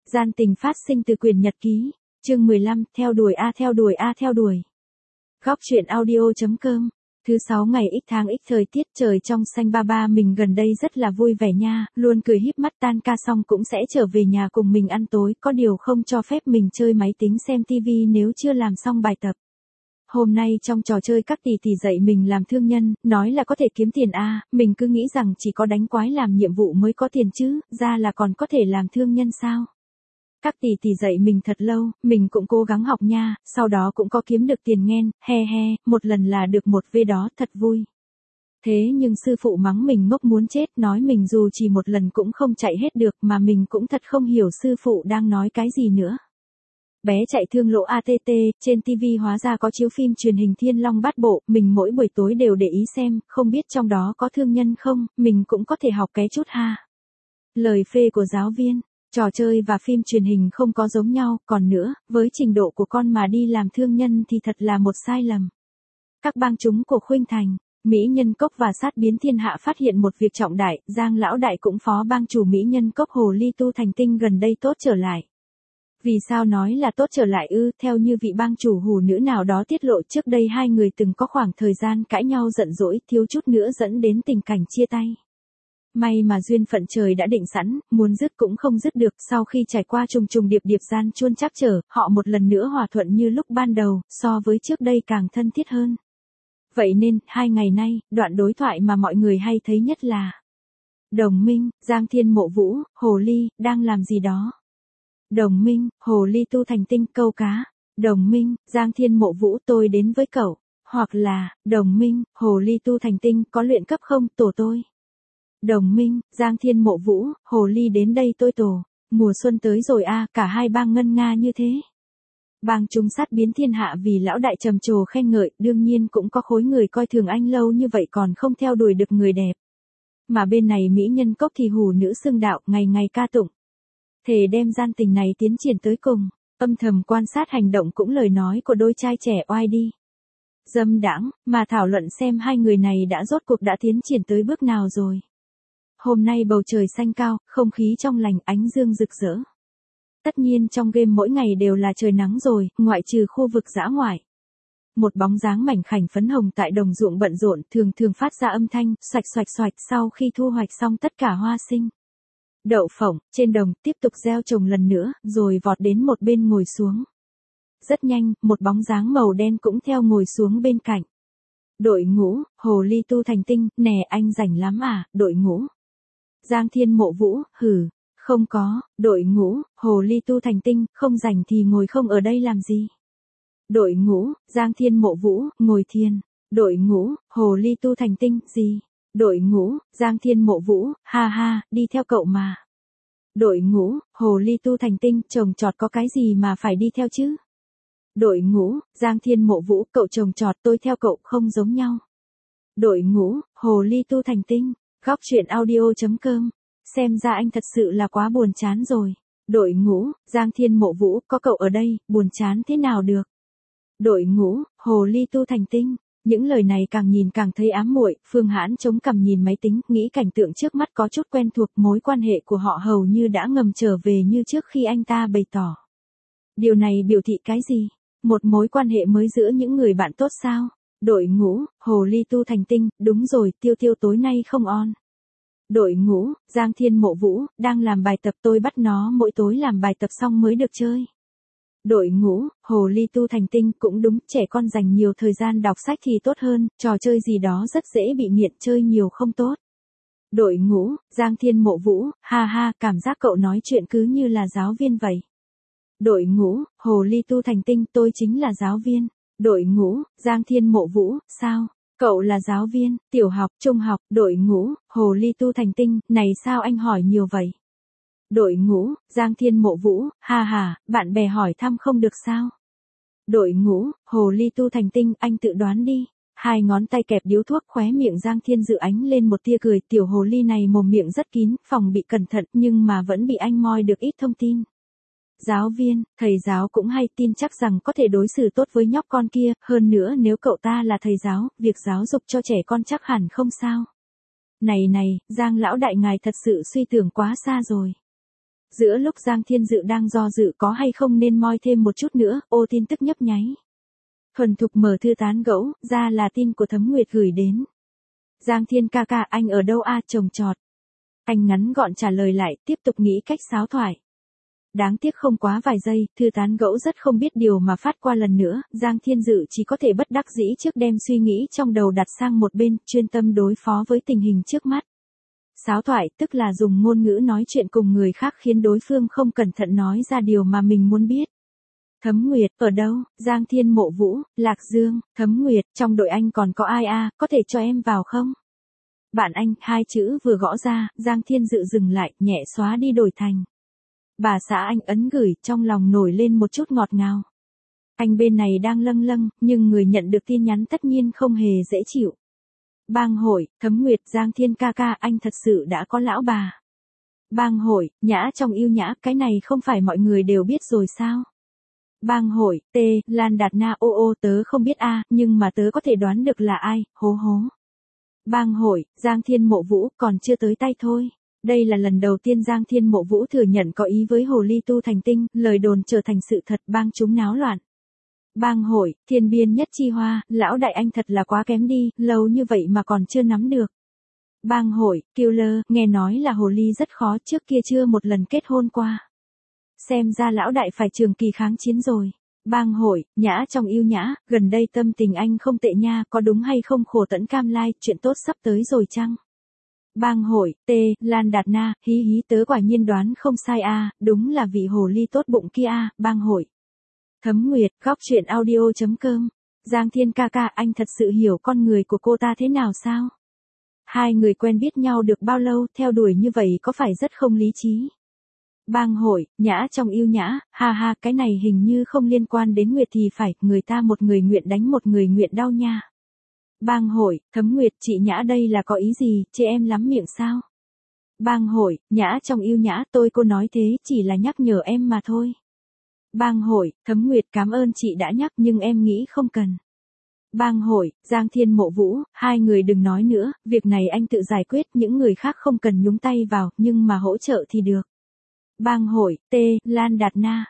Gian tình phát sinh từ quyển nhật ký, chương 15, theo đuổi a theo đuổi a theo đuổi. Góc truyện audio.com. Thứ 6 ngày X tháng X thời tiết trời trong xanh ba ba mình gần đây rất là vui vẻ nha, luôn cười híp mắt tan ca xong cũng sẽ trở về nhà cùng mình ăn tối, có điều không cho phép mình chơi máy tính xem tivi nếu chưa làm xong bài tập. Hôm nay trong trò chơi các tỷ tỷ dạy mình làm thương nhân, nói là có thể kiếm tiền a, mình cứ nghĩ rằng chỉ có đánh quái làm nhiệm vụ mới có tiền chứ, ra là còn có thể làm thương nhân sao. Các tỷ tỷ dạy mình thật lâu, mình cũng cố gắng học nha, sau đó cũng có kiếm được tiền nghen, he he, một lần là được một vê đó thật vui. Thế nhưng sư phụ mắng mình ngốc muốn chết, nói mình dù chỉ một lần cũng không chạy hết được mà mình cũng thật không hiểu sư phụ đang nói cái gì nữa. Bé chạy thương lỗ ATT, trên TV hóa ra có chiếu phim truyền hình Thiên Long Bát Bộ, mình mỗi buổi tối đều để ý xem, không biết trong đó có thương nhân không, mình cũng có thể học cái chút ha. Lời phê của giáo viên. Trò chơi và phim truyền hình không có giống nhau, còn nữa, với trình độ của con mà đi làm thương nhân thì thật là một sai lầm. Các bang chúng của Khuynh Thành, Mỹ Nhân Cốc và Sát Biến Thiên Hạ phát hiện một việc trọng đại, Giang Lão Đại cũng phó bang chủ Mỹ Nhân Cốc Hồ Ly Tu Thành Tinh gần đây tốt trở lại. Vì sao nói là tốt trở lại ư, theo như vị bang chủ hủ nữ nào đó tiết lộ trước đây hai người từng có khoảng thời gian cãi nhau giận dỗi, thiếu chút nữa dẫn đến tình cảnh chia tay. May mà duyên phận trời đã định sẵn, muốn dứt cũng không dứt được, sau khi trải qua trùng trùng điệp điệp gian chuôn trắc trở, họ một lần nữa hòa thuận như lúc ban đầu, so với trước đây càng thân thiết hơn. Vậy nên, 2 ngày nay, đoạn đối thoại mà mọi người hay thấy nhất là Đồng Minh, Giang Thiên Mộ Vũ, Hồ Ly, đang làm gì đó? Đồng Minh, Hồ Ly Tu Thành Tinh, câu cá. Đồng Minh, Giang Thiên Mộ Vũ, tôi đến với cậu. Hoặc là, Đồng Minh, Hồ Ly Tu Thành Tinh, có luyện cấp không, tổ tôi. Đồng Minh, Giang Thiên Mộ Vũ, Hồ Ly đến đây tôi tổ. Mùa xuân tới rồi a, cả hai bang ngân nga như thế. Bang chúng Sát Biến Thiên Hạ vì lão đại trầm trồ khen ngợi, đương nhiên cũng có khối người coi thường anh lâu như vậy còn không theo đuổi được người đẹp. Mà bên này Mỹ Nhân Cốc thì hủ nữ xưng đạo, ngày ngày ca tụng. Thề đem gian tình này tiến triển tới cùng, âm thầm quan sát hành động cũng lời nói của đôi trai trẻ oai đi. Dâm đãng, mà thảo luận xem hai người này đã rốt cuộc đã tiến triển tới bước nào rồi. Hôm nay bầu trời xanh cao, không khí trong lành, ánh dương rực rỡ. Tất nhiên trong game mỗi ngày đều là trời nắng rồi, ngoại trừ khu vực dã ngoại. Một bóng dáng mảnh khảnh phấn hồng tại đồng ruộng bận rộn, thường thường phát ra âm thanh, xoạch xoạch xoạch sau khi thu hoạch xong tất cả hoa sinh. Đậu phộng, trên đồng, tiếp tục gieo trồng lần nữa, rồi vọt đến một bên ngồi xuống. Rất nhanh, một bóng dáng màu đen cũng theo ngồi xuống bên cạnh. Đội ngũ, Hồ Ly Tu Thành Tinh, nè anh rảnh lắm à, đội ngũ. Giang Thiên Mộ Vũ, hử, không có, đội ngũ, Hồ Ly Tu Thành Tinh, không rảnh thì ngồi không ở đây làm gì. Đội ngũ, Giang Thiên Mộ Vũ, ngồi thiền. Đội ngũ, Hồ Ly Tu Thành Tinh, gì? Đội ngũ, Giang Thiên Mộ Vũ, ha ha, đi theo cậu mà. Đội ngũ, Hồ Ly Tu Thành Tinh, trồng trọt có cái gì mà phải đi theo chứ? Đội ngũ, Giang Thiên Mộ Vũ, cậu trồng trọt tôi theo cậu không giống nhau. Đội ngũ, Hồ Ly Tu Thành Tinh, góc truyện audio.com, xem ra anh thật sự là quá buồn chán rồi. Đội ngũ, Giang Thiên Mộ Vũ, có cậu ở đây, buồn chán thế nào được. Đội ngũ, Hồ Ly Tu Thành Tinh. Những lời này càng nhìn càng thấy ám muội, Phương Hãn chống cằm nhìn máy tính, nghĩ cảnh tượng trước mắt có chút quen thuộc, mối quan hệ của họ hầu như đã ngầm trở về như trước khi anh ta bày tỏ. Điều này biểu thị cái gì? Một mối quan hệ mới giữa những người bạn tốt sao? Đội ngũ, Hồ Ly Tu Thành Tinh, đúng rồi, Tiêu Tiêu tối nay không on. Đội ngũ, Giang Thiên Mộ Vũ, đang làm bài tập tôi bắt nó mỗi tối làm bài tập xong mới được chơi. Đội ngũ, Hồ Ly Tu Thành Tinh, cũng đúng, trẻ con dành nhiều thời gian đọc sách thì tốt hơn, trò chơi gì đó rất dễ bị nghiện, chơi nhiều không tốt. Đội ngũ, Giang Thiên Mộ Vũ, ha ha, cảm giác cậu nói chuyện cứ như là giáo viên vậy. Đội ngũ, Hồ Ly Tu Thành Tinh, tôi chính là giáo viên. Đội ngũ, Giang Thiên Mộ Vũ, sao? Cậu là giáo viên, tiểu học, trung học. Đội ngũ, Hồ Ly Tu Thành Tinh, này sao anh hỏi nhiều vậy? Đội ngũ, Giang Thiên Mộ Vũ, ha ha, bạn bè hỏi thăm không được sao? Đội ngũ, Hồ Ly Tu Thành Tinh, anh tự đoán đi. Hai ngón tay kẹp điếu thuốc, khóe miệng Giang Thiên dự ánh lên một tia cười, tiểu hồ ly này mồm miệng rất kín, phòng bị cẩn thận nhưng mà vẫn bị anh moi được ít thông tin. Giáo viên, thầy giáo cũng hay tin chắc rằng có thể đối xử tốt với nhóc con kia, hơn nữa nếu cậu ta là thầy giáo, việc giáo dục cho trẻ con chắc hẳn không sao. Này này, Giang lão đại ngài thật sự suy tưởng quá xa rồi. Giữa lúc Giang Thiên Dự đang do dự có hay không nên moi thêm một chút nữa, ô tin tức nhấp nháy. Thuần thục mở thư tán gẫu, ra là tin của Thấm Nguyệt gửi đến. Giang Thiên ca ca, anh ở đâu a? Trồng trọt. Anh ngắn gọn trả lời lại, tiếp tục nghĩ cách sáo thoại. Đáng tiếc không quá vài giây, thư tán gẫu rất không biết điều mà phát qua lần nữa, Giang Thiên Dự chỉ có thể bất đắc dĩ trước đem suy nghĩ trong đầu đặt sang một bên, chuyên tâm đối phó với tình hình trước mắt. Sáo thoại tức là dùng ngôn ngữ nói chuyện cùng người khác khiến đối phương không cẩn thận nói ra điều mà mình muốn biết. Thấm Nguyệt, ở đâu? Giang Thiên Mộ Vũ, Lạc Dương. Thấm Nguyệt, trong đội anh còn có ai a, có thể cho em vào không? Bạn anh, hai chữ vừa gõ ra, Giang Thiên Dự dừng lại, nhẹ xóa đi đổi thành. Bà xã anh ấn gửi, trong lòng nổi lên một chút ngọt ngào. Anh bên này đang lâng lâng, nhưng người nhận được tin nhắn tất nhiên không hề dễ chịu. Bang hội, Thấm Nguyệt, Giang Thiên ca ca, anh thật sự đã có lão bà. Bang hội, Nhã trong yêu nhã, cái này không phải mọi người đều biết rồi sao? Bang hội, T, Lan Đạt Na ô ô, tớ không biết a, nhưng mà tớ có thể đoán được là ai, hố hố. Bang hội, Giang Thiên Mộ Vũ, còn chưa tới tay thôi. Đây là lần đầu tiên Giang Thiên Mộ Vũ thừa nhận có ý với hồ ly tu thành tinh, lời đồn trở thành sự thật, bang chúng náo loạn. Bang hội, Thiên Biên Nhất Chi Hoa, lão đại anh thật là quá kém đi, lâu như vậy mà còn chưa nắm được. Bang hội, Killer, nghe nói là hồ ly rất khó, trước kia chưa một lần kết hôn qua. Xem ra lão đại phải trường kỳ kháng chiến rồi. Bang hội, Nhã trong yêu nhã, gần đây tâm tình anh không tệ nha, có đúng hay không? Khổ tẫn cam lai, chuyện tốt sắp tới rồi chăng? Bang hội, T, Lan Đạt Na, hí hí, tớ quả nhiên đoán không sai a, đúng là vị hồ ly tốt bụng kia a. Bang hội. Thấm Nguyệt, góc truyện audio.com. Giang Thiên ca ca, anh thật sự hiểu con người của cô ta thế nào sao? Hai người quen biết nhau được bao lâu, theo đuổi như vậy có phải rất không lý trí? Bang hội, Nhã trong yêu nhã, ha ha, cái này hình như không liên quan đến Nguyệt thì phải, người ta một người nguyện đánh một người nguyện đau nha. Bang hội, Thấm Nguyệt, chị Nhã đây là có ý gì, chê em lắm miệng sao? Bang hội, Nhã trong yêu nhã, cô nói thế, chỉ là nhắc nhở em mà thôi. Bang hội, Thấm Nguyệt, cảm ơn chị đã nhắc nhưng em nghĩ không cần. Bang hội, Giang Thiên Mộ Vũ, hai người đừng nói nữa, việc này anh tự giải quyết, những người khác không cần nhúng tay vào, nhưng mà hỗ trợ thì được. Bang hội, T, Lan Đạt Na.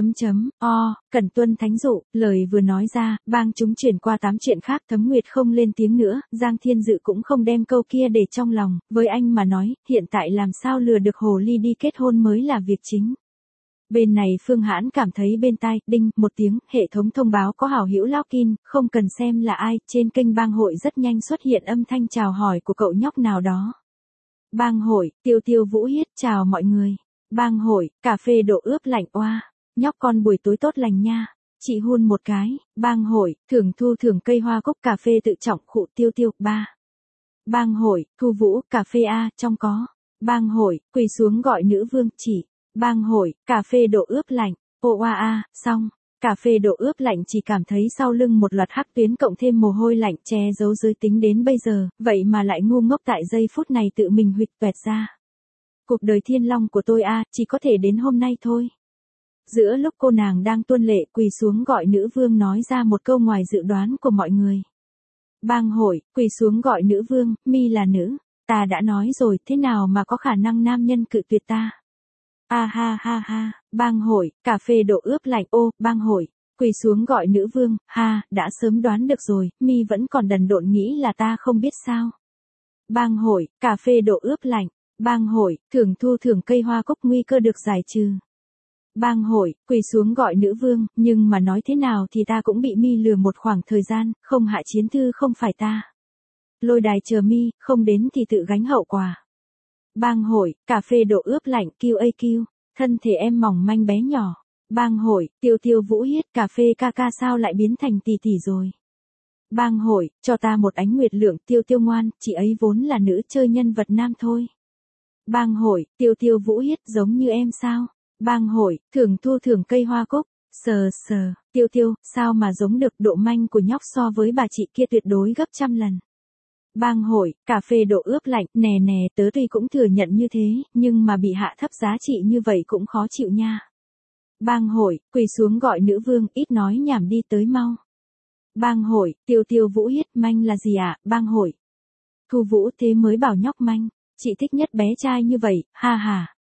Cẩn tuân thánh dụ, lời vừa nói ra, bang chúng chuyển qua 8 chuyện khác. Thấm Nguyệt không lên tiếng nữa, Giang Thiên Dự cũng không đem câu kia để trong lòng, với anh mà nói, hiện tại làm sao lừa được hồ ly đi kết hôn mới là việc chính. Bên này Phương Hãn cảm thấy bên tai, đinh, một tiếng, hệ thống thông báo có hảo hữu login, không cần xem là ai, trên kênh bang hội rất nhanh xuất hiện âm thanh chào hỏi của cậu nhóc nào đó. Bang hội, Tiêu Tiêu Vũ Hiết, chào mọi người. Bang hội, cà phê độ ướp lạnh oa. Nhóc con buổi tối tốt lành nha. Chị hun một cái. Bang hội, thưởng thu thưởng cây hoa cúc cà phê tự trọng khụ Tiêu Tiêu, 3. Bang hội, Thu Vũ, cà phê A, trong có. Bang hội, quỳ xuống gọi nữ vương, chỉ. Bang hội, cà phê độ ướp lạnh. Oa A, xong. Cà phê độ ướp lạnh chỉ cảm thấy sau lưng một loạt hắc tuyến cộng thêm mồ hôi lạnh che giấu giới tính đến bây giờ, vậy mà lại ngu ngốc tại giây phút này tự mình huỵch toẹt ra. Cuộc đời thiên long của tôi chỉ có thể đến hôm nay thôi. Giữa lúc cô nàng đang tuôn lệ quỳ xuống gọi nữ vương nói ra một câu ngoài dự đoán của mọi người. Bang hội, quỳ xuống gọi nữ vương, mi là nữ. Ta đã nói rồi, thế nào mà có khả năng nam nhân cự tuyệt ta. Ha ha, bang hội, cà phê độ ướp lạnh bang hội, quỳ xuống gọi nữ vương, đã sớm đoán được rồi, mi vẫn còn đần độn nghĩ là ta không biết sao. Bang hội, cà phê độ ướp lạnh. Bang hội, thưởng thu thưởng cây hoa cúc nguy cơ được giải trừ. Bang hội, quỳ xuống gọi nữ vương, nhưng mà nói thế nào thì ta cũng bị mi lừa một khoảng thời gian, không hạ chiến thư không phải ta. Lôi đài chờ mi, không đến thì tự gánh hậu quả. Bang hội, cà phê độ ướp lạnh QAQ, thân thể em mỏng manh bé nhỏ. Bang hội, Tiêu Tiêu Vũ Hiết, cà phê ca ca sao lại biến thành tỷ tỷ rồi. Bang hội, cho ta một ánh nguyệt lượng, Tiêu Tiêu ngoan, chị ấy vốn là nữ chơi nhân vật nam thôi. Bang hội, Tiêu Tiêu Vũ Hiết giống như em sao? Bang hội, thưởng thu thưởng cây hoa cúc, sờ, Tiêu Tiêu, sao mà giống được, độ manh của nhóc so với bà chị kia tuyệt đối gấp trăm lần. Bang hội, cà phê độ ướp lạnh, nè, tớ tuy cũng thừa nhận như thế, nhưng mà bị hạ thấp giá trị như vậy cũng khó chịu nha. Bang hội, quỳ xuống gọi nữ vương, ít nói nhảm đi tới mau. Bang hội, Tiêu Tiêu Vũ Hiết, manh là gì ạ? Bang hội. Thu Vũ, thế mới bảo nhóc manh. Chị thích nhất bé trai như vậy, ha ha.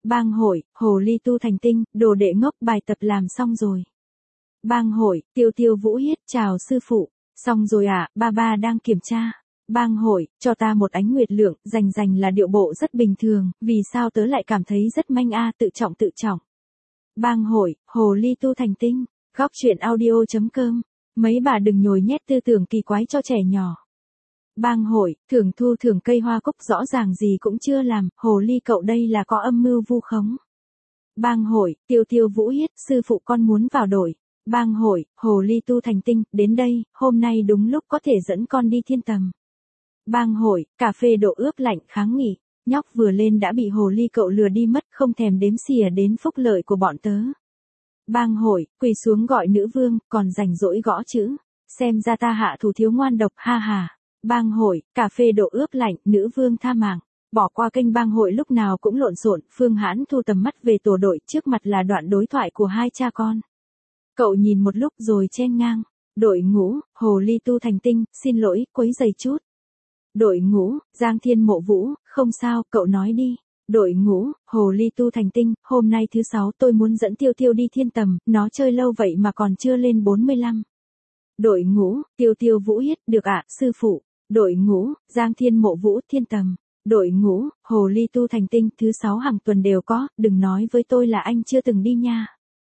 Bang hội, hồ ly tu thành tinh, đồ đệ ngốc bài tập làm xong rồi. Bang hội, Tiêu Tiêu Vũ Hiết chào sư phụ, xong rồi ạ, ba ba đang kiểm tra. Bang hội, cho ta một ánh nguyệt lượng, rành là điệu bộ rất bình thường, vì sao tớ lại cảm thấy rất manh tự trọng. Bang hội, hồ ly tu thành tinh, góc truyện audio.com, mấy bà đừng nhồi nhét tư tưởng kỳ quái cho trẻ nhỏ. Bang hội, thưởng thu thưởng cây hoa cúc rõ ràng gì cũng chưa làm, hồ ly cậu đây là có âm mưu vu khống. Bang hội, Tiêu Tiêu Vũ Hiết, sư phụ con muốn vào đội. Bang hội, hồ ly tu thành tinh, đến đây, hôm nay đúng lúc có thể dẫn con đi thiên tầm. Bang hội, cà phê độ ướp lạnh kháng nghị, nhóc vừa lên đã bị hồ ly cậu lừa đi mất, không thèm đếm xỉa đến phúc lợi của bọn tớ. Bang hội, quỳ xuống gọi nữ vương, còn rảnh rỗi gõ chữ, xem ra ta hạ thủ thiếu ngoan độc, ha ha. Bang hội, cà phê độ ướp lạnh, nữ vương tha mạng. Bỏ qua kênh bang hội lúc nào cũng lộn xộn, Phương Hãn thu tầm mắt về tổ đội, trước mặt là đoạn đối thoại của hai cha con. Cậu nhìn một lúc rồi chen ngang. Đội ngũ, hồ ly tu thành tinh, xin lỗi, quấy rầy chút. Đội ngũ, Giang Thiên Mộ Vũ, không sao, cậu nói đi. Đội ngũ, hồ ly tu thành tinh, hôm nay thứ 6 tôi muốn dẫn Tiêu Tiêu đi thiên tầm, nó chơi lâu vậy mà còn chưa lên 45. Đội ngũ, Tiêu Tiêu Vũ Hiết, được ạ, sư phụ. Đội ngũ, Giang Thiên Mộ Vũ, thiên tầm. Đội ngũ, hồ ly tu thành tinh, thứ 6 hàng tuần đều có, đừng nói với tôi là anh chưa từng đi nha.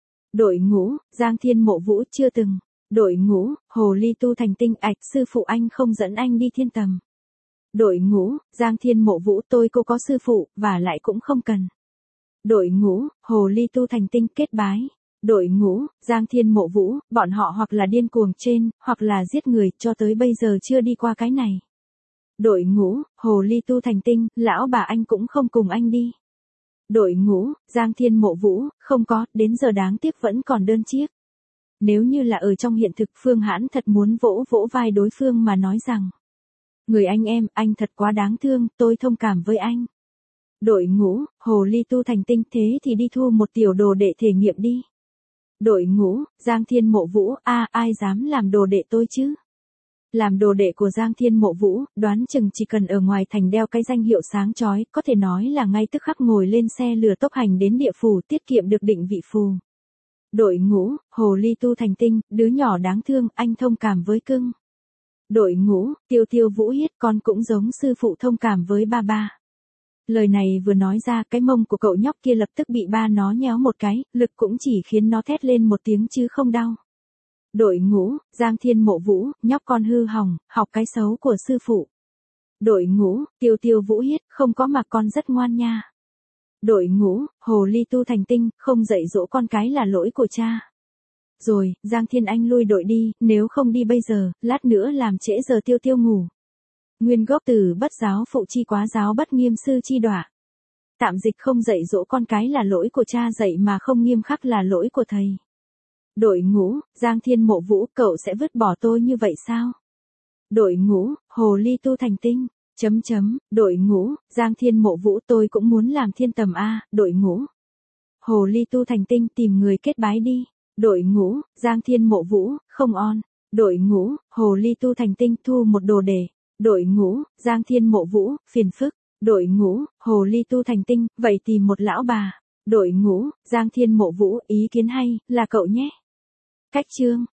Đội ngũ, Giang Thiên Mộ Vũ, chưa từng. Đội ngũ, hồ ly tu thành tinh, ạch, sư phụ anh không dẫn anh đi thiên tầm. Đội ngũ, Giang Thiên Mộ Vũ, tôi cô có sư phụ, và lại cũng không cần. Đội ngũ, hồ ly tu thành tinh, kết bái. Đội ngũ, Giang Thiên Mộ Vũ, bọn họ hoặc là điên cuồng trên, hoặc là giết người, cho tới bây giờ chưa đi qua cái này. Đội ngũ, hồ ly tu thành tinh, lão bà anh cũng không cùng anh đi. Đội ngũ, Giang Thiên Mộ Vũ, không có, đến giờ đáng tiếc vẫn còn đơn chiếc. Nếu như là ở trong hiện thực, Phương Hãn thật muốn vỗ vỗ vai đối phương mà nói rằng. Người anh em, anh thật quá đáng thương, tôi thông cảm với anh. Đội ngũ, hồ ly tu thành tinh, thế thì đi thu một tiểu đồ đệ thể nghiệm đi. Đội ngũ, Giang Thiên Mộ Vũ, ai dám làm đồ đệ tôi chứ? Làm đồ đệ của Giang Thiên Mộ Vũ, đoán chừng chỉ cần ở ngoài thành đeo cái danh hiệu sáng chói, có thể nói là ngay tức khắc ngồi lên xe lửa tốc hành đến địa phủ, tiết kiệm được định vị phù. Đội ngũ, hồ ly tu thành tinh, đứa nhỏ đáng thương, anh thông cảm với cưng. Đội ngũ, Tiêu Tiêu Vũ Hiết, con cũng giống sư phụ thông cảm với ba ba. Lời này vừa nói ra, cái mông của cậu nhóc kia lập tức bị ba nó nhéo một cái, lực cũng chỉ khiến nó thét lên một tiếng chứ không đau. Đội ngũ, Giang Thiên Mộ Vũ, nhóc con hư hỏng, học cái xấu của sư phụ. Đội ngũ, Tiêu Tiêu Vũ Hiết, không có mà con rất ngoan nha. Đội ngũ, hồ ly tu thành tinh, không dạy dỗ con cái là lỗi của cha. Rồi, Giang Thiên Anh lui đội đi, nếu không đi bây giờ, lát nữa làm trễ giờ Tiêu Tiêu ngủ. Nguyên gốc từ bất giáo phụ chi quá giáo bất nghiêm sư chi đọa. Tạm dịch không dạy dỗ con cái là lỗi của cha, dạy mà không nghiêm khắc là lỗi của thầy. Đội ngũ, Giang Thiên Mộ Vũ, cậu sẽ vứt bỏ tôi như vậy sao? Đội ngũ, hồ ly tu thành tinh, đội ngũ, Giang Thiên Mộ Vũ, tôi cũng muốn làm thiên tầm a, đội ngũ. Hồ ly tu thành tinh, tìm người kết bái đi. Đội ngũ, Giang Thiên Mộ Vũ, không on. Đội ngũ, hồ ly tu thành tinh, thu một đồ đề. Đội ngũ, Giang Thiên Mộ Vũ, phiền phức. Đội ngũ, hồ ly tu thành tinh, vậy tìm một lão bà. Đội ngũ, Giang Thiên Mộ Vũ, ý kiến hay, là cậu nhé. Cách chương.